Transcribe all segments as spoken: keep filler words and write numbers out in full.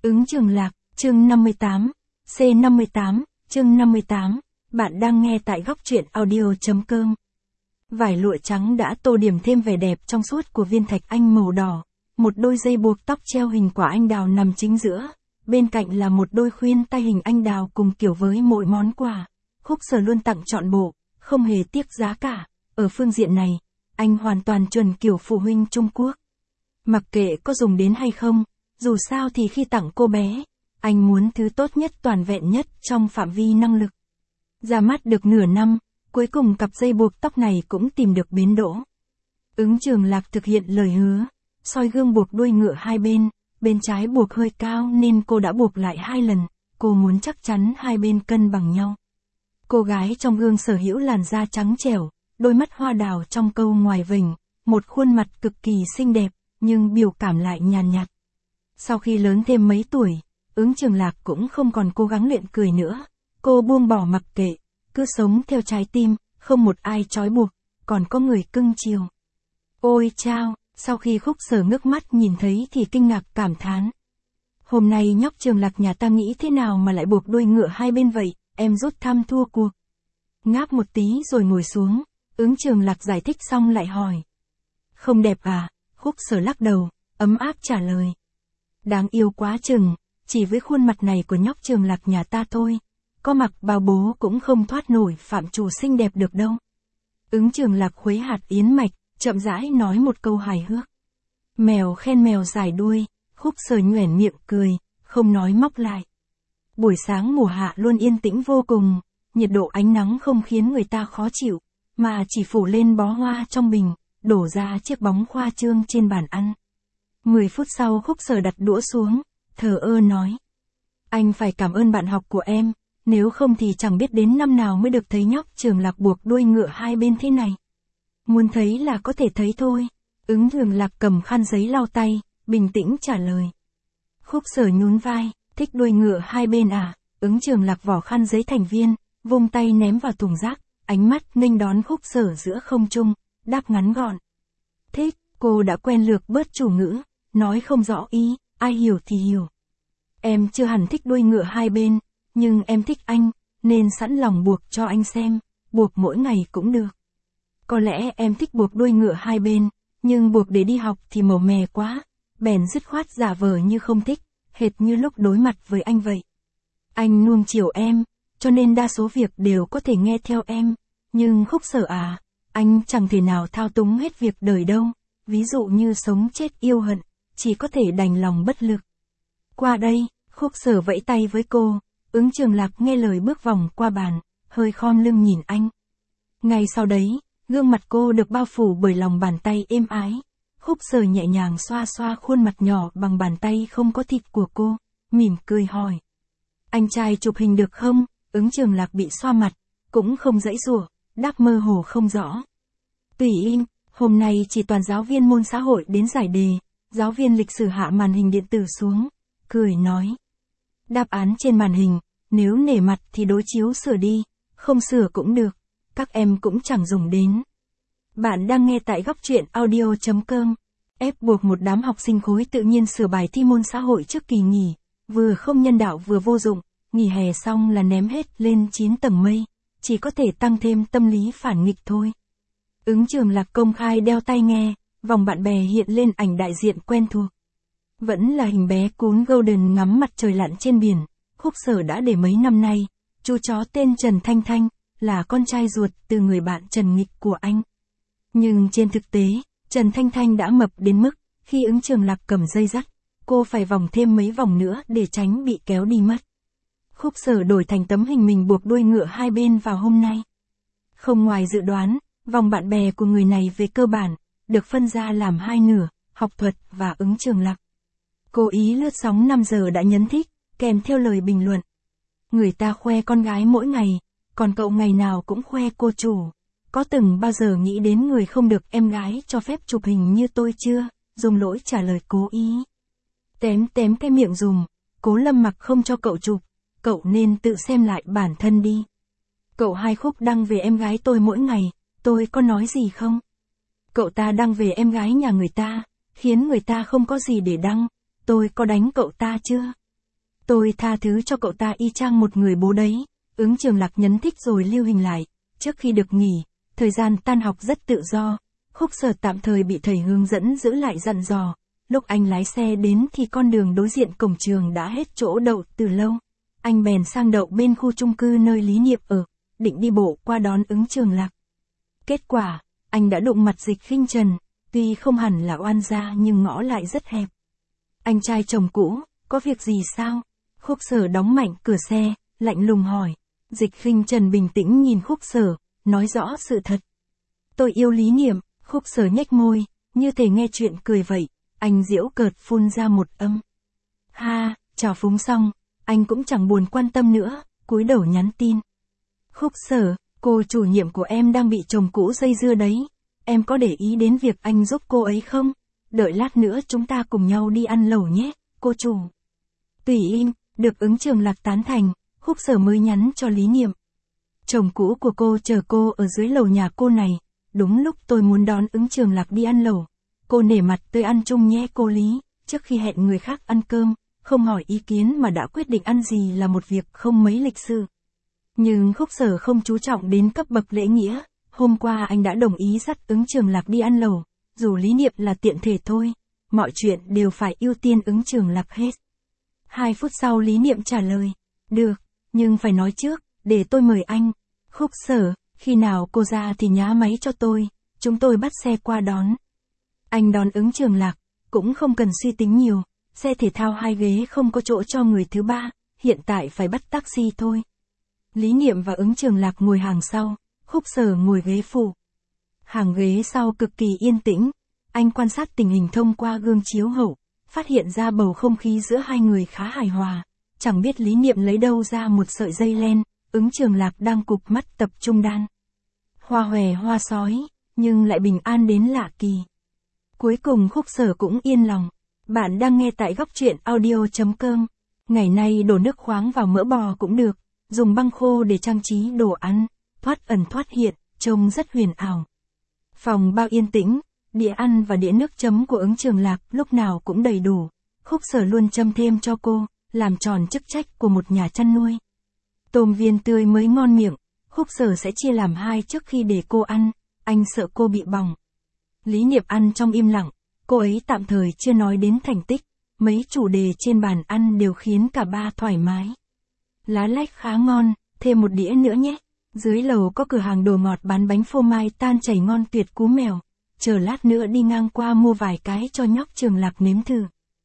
Ứng Trường Lạc, chương năm mươi tám, C năm mươi tám, chương năm mươi tám, bạn đang nghe tại góc truyện audio.com. Vải lụa trắng đã tô điểm thêm vẻ đẹp trong suốt của viên thạch anh màu đỏ, một đôi dây buộc tóc treo hình quả anh đào nằm chính giữa, bên cạnh là một đôi khuyên tai hình anh đào cùng kiểu với mỗi món quà. Khúc Sở luôn tặng trọn bộ, không hề tiếc giá cả, ở phương diện này, anh hoàn toàn chuẩn kiểu phụ huynh Trung Quốc. Mặc kệ có dùng đến hay không, dù sao thì khi tặng cô bé, anh muốn thứ tốt nhất toàn vẹn nhất trong phạm vi năng lực. Ra mắt được nửa năm, cuối cùng cặp dây buộc tóc này cũng tìm được bến đỗ. Ứng Trường Lạc thực hiện lời hứa, soi gương buộc đuôi ngựa hai bên, bên trái buộc hơi cao nên cô đã buộc lại hai lần, cô muốn chắc chắn hai bên cân bằng nhau. Cô gái trong gương sở hữu làn da trắng trẻo, đôi mắt hoa đào trong câu ngoài vểnh, một khuôn mặt cực kỳ xinh đẹp, nhưng biểu cảm lại nhàn nhạt. Sau khi lớn thêm mấy tuổi, Ứng Trường Lạc cũng không còn cố gắng luyện cười nữa, cô buông bỏ mặc kệ, cứ sống theo trái tim, không một ai trói buộc, còn có người cưng chiều. Ôi chao, sau khi Khúc Sở ngước mắt nhìn thấy thì kinh ngạc cảm thán. Hôm nay nhóc Trường Lạc nhà ta nghĩ thế nào mà lại buộc đuôi ngựa hai bên vậy, em rút thăm thua cuộc. Ngáp một tí rồi ngồi xuống, Ứng Trường Lạc giải thích xong lại hỏi. Không đẹp à? Khúc Sở lắc đầu, ấm áp trả lời. Đáng yêu quá chừng, chỉ với khuôn mặt này của nhóc Trường Lạc nhà ta thôi, có mặc bao bố cũng không thoát nổi phạm trù xinh đẹp được đâu. Ứng Trường Lạc khuấy hạt yến mạch, chậm rãi nói một câu hài hước. Mèo khen mèo dài đuôi, Khúc Sở nhoẻn miệng cười, không nói móc lại. Buổi sáng mùa hạ luôn yên tĩnh vô cùng, nhiệt độ ánh nắng không khiến người ta khó chịu, mà chỉ phủ lên bó hoa trong bình, đổ ra chiếc bóng khoa trương trên bàn ăn. Mười phút sau Khúc Sở đặt đũa xuống, thờ ơ nói. Anh phải cảm ơn bạn học của em, nếu không thì chẳng biết đến năm nào mới được thấy nhóc Trường Lạc buộc đuôi ngựa hai bên thế này. Muốn thấy là có thể thấy thôi. Ứng Trường Lạc cầm khăn giấy lau tay, bình tĩnh trả lời. Khúc Sở nhún vai, thích đuôi ngựa hai bên à? Ứng Trường Lạc vỏ khăn giấy thành viên, vung tay ném vào thùng rác, ánh mắt nghênh đón Khúc Sở giữa không trung, đáp ngắn gọn. Thích, cô đã quen lược bớt chủ ngữ, nói không rõ ý, ai hiểu thì hiểu. Em chưa hẳn thích đuôi ngựa hai bên, nhưng em thích anh, nên sẵn lòng buộc cho anh xem, buộc mỗi ngày cũng được. Có lẽ em thích buộc đuôi ngựa hai bên, nhưng buộc để đi học thì màu mè quá, bèn dứt khoát giả vờ như không thích, hệt như lúc đối mặt với anh vậy. Anh nuông chiều em, cho nên đa số việc đều có thể nghe theo em, nhưng Khúc Sở à, anh chẳng thể nào thao túng hết việc đời đâu, ví dụ như sống chết yêu hận, chỉ có thể đành lòng bất lực. Qua đây, Khúc Sở vẫy tay với cô, Ứng Trường Lạc nghe lời bước vòng qua bàn, hơi khom lưng nhìn anh. Ngay sau đấy, gương mặt cô được bao phủ bởi lòng bàn tay êm ái. Khúc Sở nhẹ nhàng xoa xoa khuôn mặt nhỏ bằng bàn tay không có thịt của cô, mỉm cười hỏi. Anh trai chụp hình được không? Ứng Trường Lạc bị xoa mặt, cũng không giãy giụa, đáp mơ hồ không rõ. Tùy im, hôm nay chỉ toàn giáo viên môn xã hội đến giải đề, giáo viên lịch sử hạ màn hình điện tử xuống, cười nói. Đáp án trên màn hình, nếu nể mặt thì đối chiếu sửa đi, không sửa cũng được, các em cũng chẳng dùng đến. Bạn đang nghe tại góc truyện audio.com. Ép buộc một đám học sinh khối tự nhiên sửa bài thi môn xã hội trước kỳ nghỉ, vừa không nhân đạo vừa vô dụng, nghỉ hè xong là ném hết lên chín tầng mây, chỉ có thể tăng thêm tâm lý phản nghịch thôi. Ứng Trường Lạc công khai đeo tai nghe, vòng bạn bè hiện lên ảnh đại diện quen thuộc. Vẫn là hình bé cún Golden ngắm mặt trời lặn trên biển, Khúc Sở đã để mấy năm nay, chú chó tên Trần Thanh Thanh, là con trai ruột từ người bạn Trần Nghịch của anh. Nhưng trên thực tế, Trần Thanh Thanh đã mập đến mức, khi Ứng Trường Lạc cầm dây dắt, cô phải vòng thêm mấy vòng nữa để tránh bị kéo đi mất. Khúc Sở đổi thành tấm hình mình buộc đuôi ngựa hai bên vào hôm nay. Không ngoài dự đoán, vòng bạn bè của người này về cơ bản, được phân ra làm hai nửa, học thuật và Ứng Trường Lạc. Cố ý lướt sóng năm giờ đã nhấn thích, kèm theo lời bình luận. Người ta khoe con gái mỗi ngày, còn cậu ngày nào cũng khoe cô chủ. Có từng bao giờ nghĩ đến người không được em gái cho phép chụp hình như tôi chưa? Dùng lỗi trả lời cố ý. Tém tém cái miệng dùng, Cố Lâm Mặc không cho cậu chụp, cậu nên tự xem lại bản thân đi. Cậu Hai Khúc đăng về em gái tôi mỗi ngày, tôi có nói gì không? Cậu ta đăng về em gái nhà người ta, khiến người ta không có gì để đăng, tôi có đánh cậu ta chưa? Tôi tha thứ cho cậu ta y chang một người bố đấy. Ứng Trường Lạc nhấn thích rồi lưu hình lại. Trước khi được nghỉ, thời gian tan học rất tự do. Khúc Sở tạm thời bị thầy hướng dẫn giữ lại dặn dò. Lúc anh lái xe đến thì con đường đối diện cổng trường đã hết chỗ đậu từ lâu. Anh bèn sang đậu bên khu chung cư nơi Lý Niệm ở, định đi bộ qua đón Ứng Trường Lạc. Kết quả, anh đã đụng mặt Dịch Khinh Trần, tuy không hẳn là oan gia nhưng ngõ lại rất hẹp. Anh trai chồng cũ, có việc gì sao? Khúc Sở đóng mạnh cửa xe, lạnh lùng hỏi. Dịch Khinh Trần bình tĩnh nhìn Khúc Sở, nói rõ sự thật. Tôi yêu Lý Niệm. Khúc Sở nhếch môi, như thể nghe chuyện cười vậy. Anh giễu cợt phun ra một âm. Ha, trào phúng xong, anh cũng chẳng buồn quan tâm nữa, cúi đầu nhắn tin. Khúc Sở, cô chủ nhiệm của em đang bị chồng cũ dây dưa đấy. Em có để ý đến việc anh giúp cô ấy không? Đợi lát nữa chúng ta cùng nhau đi ăn lẩu nhé, cô chủ. Tùy im, được Ứng Trường Lạc tán thành, Khúc Sở mới nhắn cho Lý Niệm. Chồng cũ của cô chờ cô ở dưới lầu nhà cô này. Đúng lúc tôi muốn đón Ứng Trường Lạc đi ăn lẩu. Cô nể mặt tôi ăn chung nhé cô Lý. Trước khi hẹn người khác ăn cơm, không hỏi ý kiến mà đã quyết định ăn gì là một việc không mấy lịch sự. Nhưng Khúc Sở không chú trọng đến cấp bậc lễ nghĩa. Hôm qua anh đã đồng ý dắt Ứng Trường Lạc đi ăn lẩu. Dù Lý Niệm là tiện thể thôi, mọi chuyện đều phải ưu tiên Ứng Trường Lạc hết. Hai phút sau Lý Niệm trả lời. Được, nhưng phải nói trước, để tôi mời anh. Khúc Sở, khi nào cô ra thì nhá máy cho tôi, chúng tôi bắt xe qua đón. Anh đón Ứng Trường Lạc, cũng không cần suy tính nhiều, xe thể thao hai ghế không có chỗ cho người thứ ba, hiện tại phải bắt taxi thôi. Lý Niệm và Ứng Trường Lạc ngồi hàng sau, Khúc Sở ngồi ghế phụ. Hàng ghế sau cực kỳ yên tĩnh, anh quan sát tình hình thông qua gương chiếu hậu, phát hiện ra bầu không khí giữa hai người khá hài hòa, chẳng biết Lý Niệm lấy đâu ra một sợi dây len. Ứng Trường Lạc đang cụp mắt tập trung đan. Hoa hòe hoa sói, nhưng lại bình an đến lạ kỳ. Cuối cùng Khúc Sở cũng yên lòng. Bạn đang nghe tại góc truyện audio chấm com. Ngày nay đổ nước khoáng vào mỡ bò cũng được, dùng băng khô để trang trí đồ ăn, thoát ẩn thoát hiện, trông rất huyền ảo. Phòng bao yên tĩnh, đĩa ăn và đĩa nước chấm của Ứng Trường Lạc lúc nào cũng đầy đủ. Khúc Sở luôn châm thêm cho cô, làm tròn chức trách của một nhà chăn nuôi. Tôm viên tươi mới ngon miệng, Khúc Sở sẽ chia làm hai trước khi để cô ăn, anh sợ cô bị bỏng. Lý Niệm ăn trong im lặng, cô ấy tạm thời chưa nói đến thành tích, mấy chủ đề trên bàn ăn đều khiến cả ba thoải mái. Lá lách khá ngon, thêm một đĩa nữa nhé. Dưới lầu có cửa hàng đồ ngọt bán bánh phô mai tan chảy ngon tuyệt cú mèo, chờ lát nữa đi ngang qua mua vài cái cho nhóc Trường Lạc nếm thử.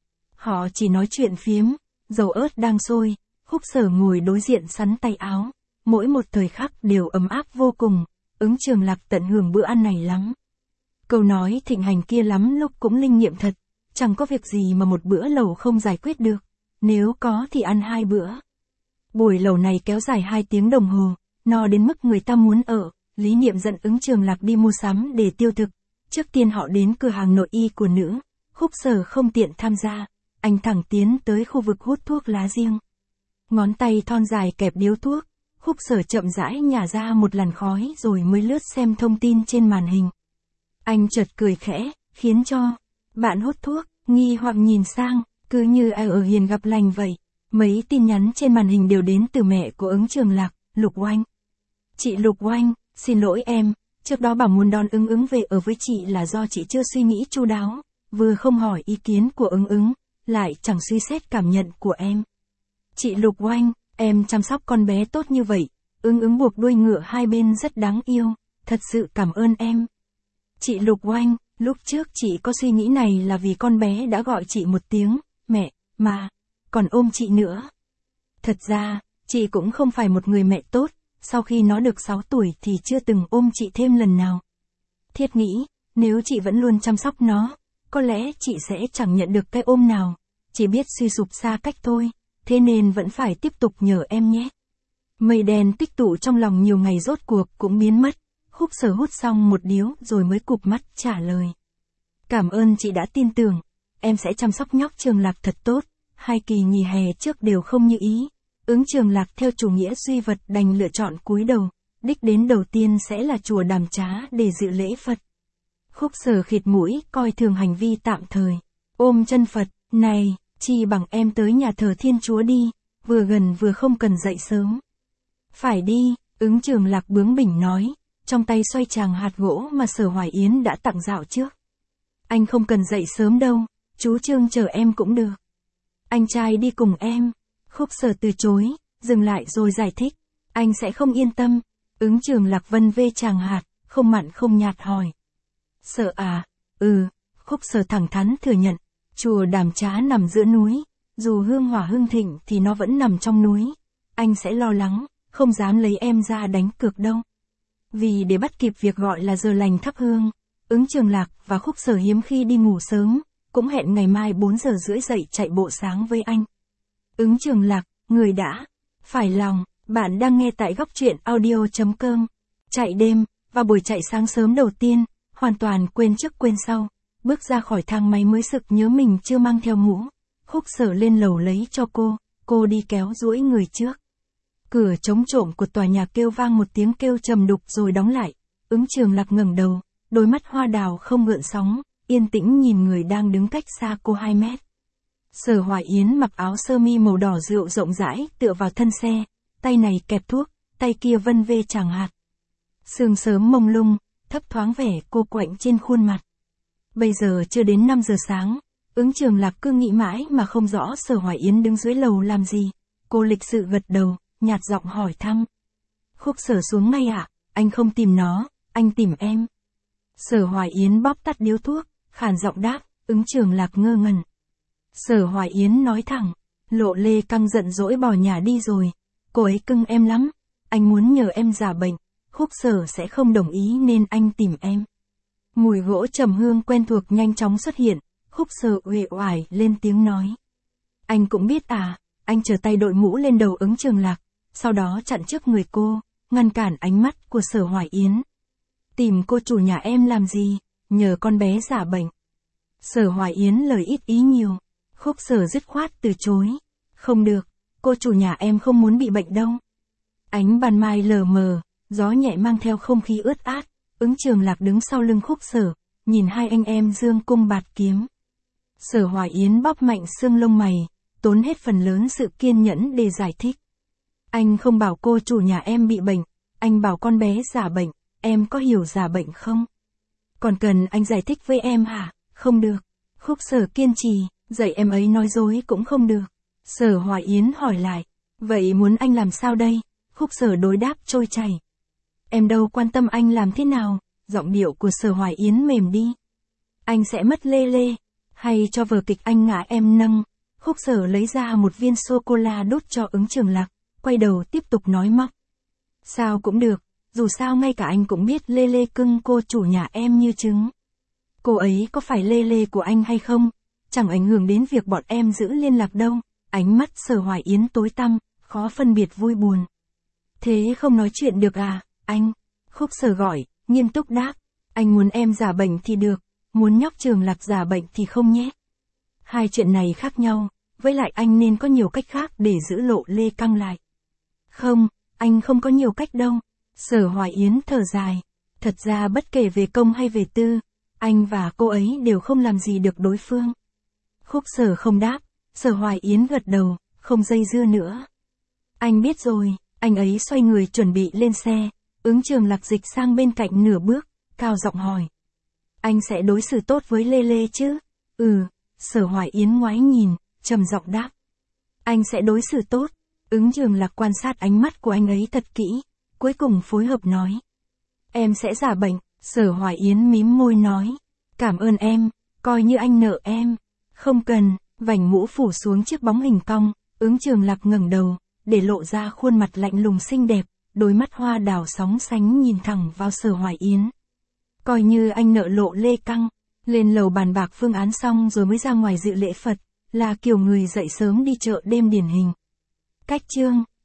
Họ chỉ nói chuyện phiếm, dầu ớt đang sôi. Khúc Sở ngồi đối diện sắn tay áo, mỗi một thời khắc đều ấm áp vô cùng, Ứng Trường Lạc tận hưởng bữa ăn này lắm. Câu nói thịnh hành kia lắm lúc cũng linh nghiệm thật, chẳng có việc gì mà một bữa lẩu không giải quyết được, nếu có thì ăn hai bữa. Buổi lẩu này kéo dài hai tiếng đồng hồ, no đến mức người ta muốn ở. Lý Niệm dẫn Ứng Trường Lạc đi mua sắm để tiêu thực. Trước tiên họ đến cửa hàng nội y của nữ, Khúc Sở không tiện tham gia, anh thẳng tiến tới khu vực hút thuốc lá riêng. Ngón tay thon dài kẹp điếu thuốc, Khúc Sở chậm rãi nhả ra một làn khói rồi mới lướt xem thông tin trên màn hình. Anh chợt cười khẽ, khiến cho bạn hút thuốc nghi hoặc nhìn sang, cứ như ai ở hiền gặp lành vậy. Mấy tin nhắn trên màn hình đều đến từ mẹ của Ứng Trường Lạc, Lục Oanh. Chị Lục Oanh, xin lỗi em, trước đó bảo muốn đón Ứng Ứng về ở với chị là do chị chưa suy nghĩ chu đáo, vừa không hỏi ý kiến của Ứng Ứng, lại chẳng suy xét cảm nhận của em. Chị Lục Oanh, em chăm sóc con bé tốt như vậy, Ứng Ứng buộc đuôi ngựa hai bên rất đáng yêu, thật sự cảm ơn em. Chị Lục Oanh, lúc trước chị có suy nghĩ này là vì con bé đã gọi chị một tiếng, mẹ, mà, còn ôm chị nữa. Thật ra, chị cũng không phải một người mẹ tốt, sau khi nó được sáu tuổi thì chưa từng ôm chị thêm lần nào. Thiết nghĩ, nếu chị vẫn luôn chăm sóc nó, có lẽ chị sẽ chẳng nhận được cái ôm nào, chỉ biết suy sụp xa cách thôi, thế nên vẫn phải tiếp tục nhờ em nhé. Mây đen tích tụ trong lòng nhiều ngày rốt cuộc cũng biến mất, Khúc Sở hút xong một điếu rồi mới cụp mắt trả lời. Cảm ơn chị đã tin tưởng, em sẽ chăm sóc nhóc Trường Lạc thật tốt, hai kỳ nghỉ hè trước đều không như ý. Ứng Trường Lạc theo chủ nghĩa duy vật đành lựa chọn cúi đầu, đích đến đầu tiên sẽ là chùa Đàm Trá để dự lễ Phật. Khúc Sở khịt mũi coi thường hành vi tạm thời, ôm chân Phật, này, Chi bằng em tới nhà thờ Thiên Chúa đi, vừa gần vừa không cần dậy sớm. Phải đi, Ứng Trường Lạc bướng bỉnh nói, trong tay xoay tràng hạt gỗ mà Sở Hoài Yến đã tặng dạo trước. Anh không cần dậy sớm đâu, chú Trương chờ em cũng được. Anh trai đi cùng em. Khúc Sở từ chối, dừng lại rồi giải thích, anh sẽ không yên tâm. Ứng Trường Lạc vân vê tràng hạt, không mặn không nhạt hỏi. Sở à, ừ, Khúc Sở thẳng thắn thừa nhận, chùa Đàm Trá nằm giữa núi, dù hương hỏa hưng thịnh thì nó vẫn nằm trong núi. Anh sẽ lo lắng, không dám lấy em ra đánh cược đâu. Vì để bắt kịp việc gọi là giờ lành thắp hương, Ứng Trường Lạc và Khúc Sở hiếm khi đi ngủ sớm, cũng hẹn ngày mai bốn giờ rưỡi dậy chạy bộ sáng với anh. Ứng Trường Lạc, người đã phải lòng, bạn đang nghe tại góc truyện audio chấm com. Chạy đêm, và buổi chạy sáng sớm đầu tiên, hoàn toàn quên trước quên sau, bước ra khỏi thang máy mới sực nhớ mình chưa mang theo mũ. Khúc Sở lên lầu lấy cho cô, cô đi kéo duỗi người trước. Cửa chống trộm của tòa nhà kêu vang một tiếng kêu trầm đục rồi đóng lại. Ứng Trường Lạc ngẩng đầu, đôi mắt hoa đào không gợn sóng, yên tĩnh nhìn người đang đứng cách xa cô hai mét. Sở Hoài Yến mặc áo sơ mi màu đỏ rượu rộng rãi tựa vào thân xe, tay này kẹp thuốc, tay kia vân vê tràng hạt. Sương sớm mông lung, thấp thoáng vẻ cô quạnh trên khuôn mặt. Bây giờ chưa đến năm giờ sáng, Ứng Trường Lạc cứ nghĩ mãi mà không rõ Sở Hoài Yến đứng dưới lầu làm gì. Cô lịch sự gật đầu, nhạt giọng hỏi thăm. Khúc Sở xuống ngay ạ, à? Anh không tìm nó, anh tìm em. Sở Hoài Yến bóp tắt điếu thuốc, khàn giọng đáp. Ứng Trường Lạc ngơ ngẩn. Sở Hoài Yến nói thẳng, Lộ Lê căng giận dỗi bỏ nhà đi rồi, cô ấy cưng em lắm, anh muốn nhờ em giả bệnh, Khúc Sở sẽ không đồng ý nên anh tìm em. Mùi gỗ trầm hương quen thuộc nhanh chóng xuất hiện, Khúc Sở uể oải lên tiếng nói. Anh cũng biết à, anh trở tay đội mũ lên đầu Ứng Trường Lạc, sau đó chặn trước người cô, ngăn cản ánh mắt của Sở Hoài Yến. Tìm cô chủ nhà em làm gì, nhờ con bé giả bệnh. Sở Hoài Yến lời ít ý nhiều, Khúc Sở dứt khoát từ chối. Không được, cô chủ nhà em không muốn bị bệnh đâu. Ánh ban mai lờ mờ, gió nhẹ mang theo không khí ướt át, Ứng Trường Lạc đứng sau lưng Khúc Sở, nhìn hai anh em dương cung bạt kiếm. Sở Hoài Yến bóp mạnh xương lông mày, tốn hết phần lớn sự kiên nhẫn để giải thích. Anh không bảo cô chủ nhà em bị bệnh, anh bảo con bé giả bệnh, em có hiểu giả bệnh không? Còn cần anh giải thích với em hả? Không được. Khúc Sở kiên trì, dạy em ấy nói dối cũng không được. Sở Hoài Yến hỏi lại, vậy muốn anh làm sao đây? Khúc Sở đối đáp trôi chảy. Em đâu quan tâm anh làm thế nào, giọng điệu của Sở Hoài Yến mềm đi. Anh sẽ mất Lê Lê, hay cho vở kịch anh ngã em nâng. Khúc Sở lấy ra một viên sô-cô-la đút cho Ứng Trường Lạc, quay đầu tiếp tục nói móc. Sao cũng được, dù sao ngay cả anh cũng biết Lê Lê cưng cô chủ nhà em như trứng. Cô ấy có phải Lê Lê của anh hay không? Chẳng ảnh hưởng đến việc bọn em giữ liên lạc đâu. Ánh mắt Sở Hoài Yến tối tăm, khó phân biệt vui buồn. Thế không nói chuyện được à, anh? Khúc Sở gọi, nghiêm túc đáp. Anh muốn em giả bệnh thì được, muốn nhóc Trường Lạc giả bệnh thì không nhé. Hai chuyện này khác nhau, với lại anh nên có nhiều cách khác để giữ Lộ Lê căng lại. Không, anh không có nhiều cách đâu. Sở Hoài Yến thở dài. Thật ra bất kể về công hay về tư, anh và cô ấy đều không làm gì được đối phương. Khúc Sở không đáp, Sở Hoài Yến gật đầu, không dây dưa nữa. Anh biết rồi, anh ấy xoay người chuẩn bị lên xe, Ứng Trường Lạc dịch sang bên cạnh nửa bước, cao giọng hỏi. Anh sẽ đối xử tốt với Lê Lê chứ? Ừ, Sở Hoài Yến ngoái nhìn, trầm giọng đáp. Anh sẽ đối xử tốt. Ứng Trường Lạc quan sát ánh mắt của anh ấy thật kỹ, cuối cùng phối hợp nói. Em sẽ giả bệnh, Sở Hoài Yến mím môi nói. Cảm ơn em, coi như anh nợ em. Không cần, vành mũ phủ xuống chiếc bóng hình cong, Ứng Trường Lạc ngẩng đầu, để lộ ra khuôn mặt lạnh lùng xinh đẹp, đôi mắt hoa đào sóng sánh nhìn thẳng vào Sở Hoài Yến. Coi như anh nợ Lộ Lê căng. Lên lầu bàn bạc phương án xong rồi mới ra ngoài dự lễ Phật, là kiểu người dậy sớm đi chợ đêm điển hình. Cách chương